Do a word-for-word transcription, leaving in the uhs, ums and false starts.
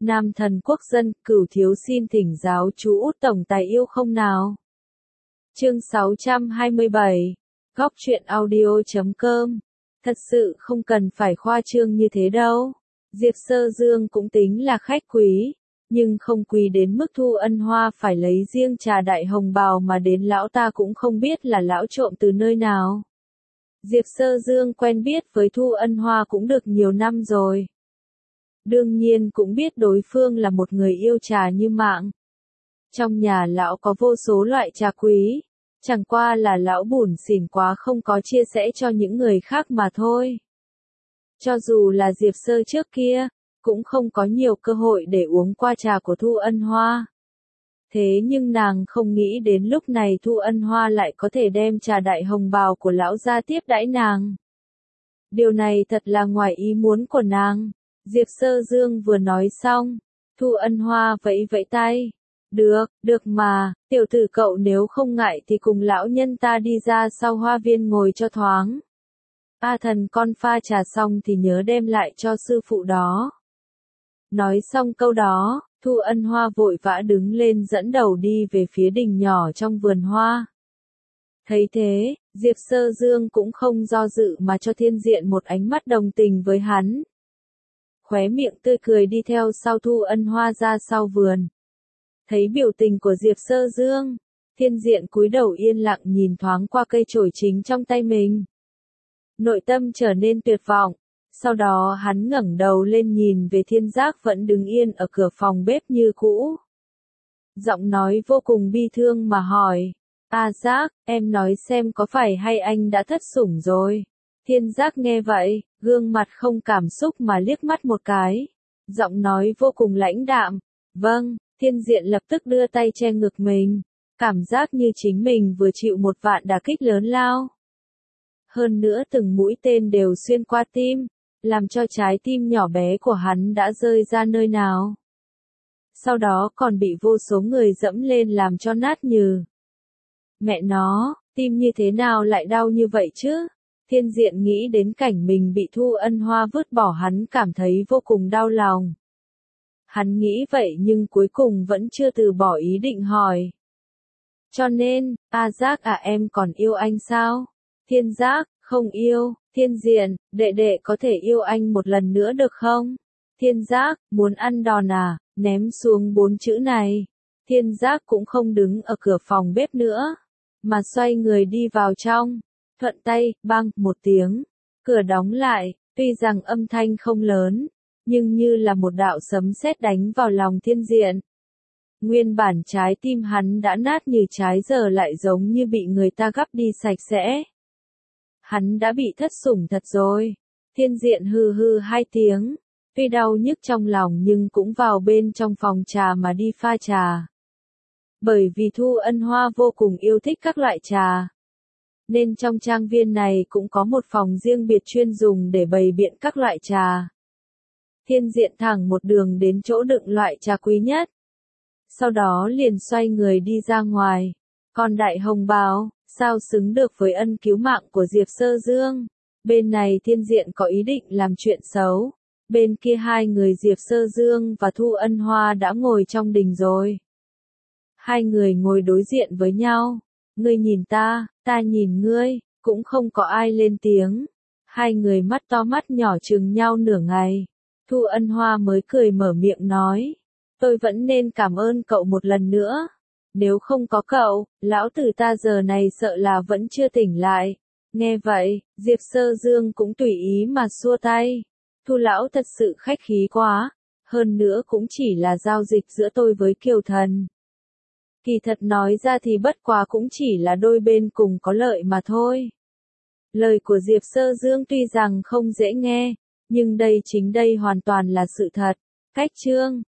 Nam thần quốc dân, Cửu thiếu xin thỉnh giáo chú Út tổng tài yêu không nào. Chương sáu trăm hai mươi bảy, Góc truyện audio chấm com. Thật sự không cần phải khoa trương như thế đâu. Diệp Sơ Dương cũng tính là khách quý, nhưng không quý đến mức Thu Ân Hoa phải lấy riêng trà đại hồng bào mà đến lão ta cũng không biết là lão trộm từ nơi nào. Diệp Sơ Dương quen biết với Thu Ân Hoa cũng được nhiều năm rồi. Đương nhiên cũng biết đối phương là một người yêu trà như mạng. Trong nhà lão có vô số loại trà quý, chẳng qua là lão bủn xỉn quá không có chia sẻ cho những người khác mà thôi. Cho dù là Diệp Sơ trước kia, cũng không có nhiều cơ hội để uống qua trà của Thu Ân Hoa. Thế nhưng nàng không nghĩ đến lúc này Thu Ân Hoa lại có thể đem trà đại hồng bào của lão ra tiếp đãi nàng. Điều này thật là ngoài ý muốn của nàng. Diệp Sơ Dương vừa nói xong, Thu Ân Hoa vẫy vẫy tay. Được, được mà, tiểu tử cậu nếu không ngại thì cùng lão nhân ta đi ra sau hoa viên ngồi cho thoáng. A thần con pha trà xong thì nhớ đem lại cho sư phụ đó. Nói xong câu đó, Thu Ân Hoa vội vã đứng lên dẫn đầu đi về phía đình nhỏ trong vườn hoa. Thấy thế, Diệp Sơ Dương cũng không do dự mà cho Thiên Diện một ánh mắt đồng tình với hắn. Khóe miệng tươi cười đi theo sau Thu Ân Hoa ra sau vườn. Thấy biểu tình của Diệp Sơ Dương, Thiên Diện cúi đầu yên lặng nhìn thoáng qua cây chổi chính trong tay mình. Nội tâm trở nên tuyệt vọng, sau đó hắn ngẩng đầu lên nhìn về Thiên Giác vẫn đứng yên ở cửa phòng bếp như cũ. Giọng nói vô cùng bi thương mà hỏi, A Giác, em nói xem có phải hay anh đã thất sủng rồi? Thiên Giác nghe vậy, gương mặt không cảm xúc mà liếc mắt một cái. Giọng nói vô cùng lãnh đạm, vâng. Thiên Diện lập tức đưa tay che ngực mình, cảm giác như chính mình vừa chịu một vạn đả kích lớn lao. Hơn nữa từng mũi tên đều xuyên qua tim, làm cho trái tim nhỏ bé của hắn đã rơi ra nơi nào. Sau đó còn bị vô số người dẫm lên làm cho nát nhừ. Mẹ nó, tim như thế nào lại đau như vậy chứ? Thiên Diện nghĩ đến cảnh mình bị Thu Ân Hoa vứt bỏ hắn cảm thấy vô cùng đau lòng. Hắn nghĩ vậy nhưng cuối cùng vẫn chưa từ bỏ ý định hỏi. Cho nên, A Giác à em còn yêu anh sao? Thiên Giác, không yêu. Thiên Diện, đệ đệ có thể yêu anh một lần nữa được không? Thiên Giác, muốn ăn đòn à? Ném xuống bốn chữ này. Thiên Giác cũng không đứng ở cửa phòng bếp nữa, mà xoay người đi vào trong. Thuận tay, bang, một tiếng. Cửa đóng lại, tuy rằng âm thanh không lớn, nhưng như là một đạo sấm sét đánh vào lòng Thiên Diện. Nguyên bản trái tim hắn đã nát như trái giờ lại giống như bị người ta gắp đi sạch sẽ. Hắn đã bị thất sủng thật rồi. Thiên Diện hừ hừ hai tiếng, tuy đau nhức trong lòng nhưng cũng vào bên trong phòng trà mà đi pha trà. Bởi vì Thu Ân Hoa vô cùng yêu thích các loại trà, nên trong trang viên này cũng có một phòng riêng biệt chuyên dùng để bày biện các loại trà. Thiên Diện thẳng một đường đến chỗ đựng loại trà quý nhất. Sau đó liền xoay người đi ra ngoài. Còn đại hồng bào, sao xứng được với ân cứu mạng của Diệp Sơ Dương? Bên này Thiên Diện có ý định làm chuyện xấu. Bên kia hai người Diệp Sơ Dương và Thu Ân Hoa đã ngồi trong đình rồi. Hai người ngồi đối diện với nhau. Ngươi nhìn ta, ta nhìn ngươi, cũng không có ai lên tiếng. Hai người mắt to mắt nhỏ chừng nhau nửa ngày. Thu Ân Hoa mới cười mở miệng nói, tôi vẫn nên cảm ơn cậu một lần nữa. Nếu không có cậu, lão tử ta giờ này sợ là vẫn chưa tỉnh lại. Nghe vậy, Diệp Sơ Dương cũng tùy ý mà xua tay. Thu lão thật sự khách khí quá, hơn nữa cũng chỉ là giao dịch giữa tôi với Kiều Thần. Kỳ thật nói ra thì bất quá cũng chỉ là đôi bên cùng có lợi mà thôi. Lời của Diệp Sơ Dương tuy rằng không dễ nghe, nhưng đây chính đây hoàn toàn là sự thật. Cách chương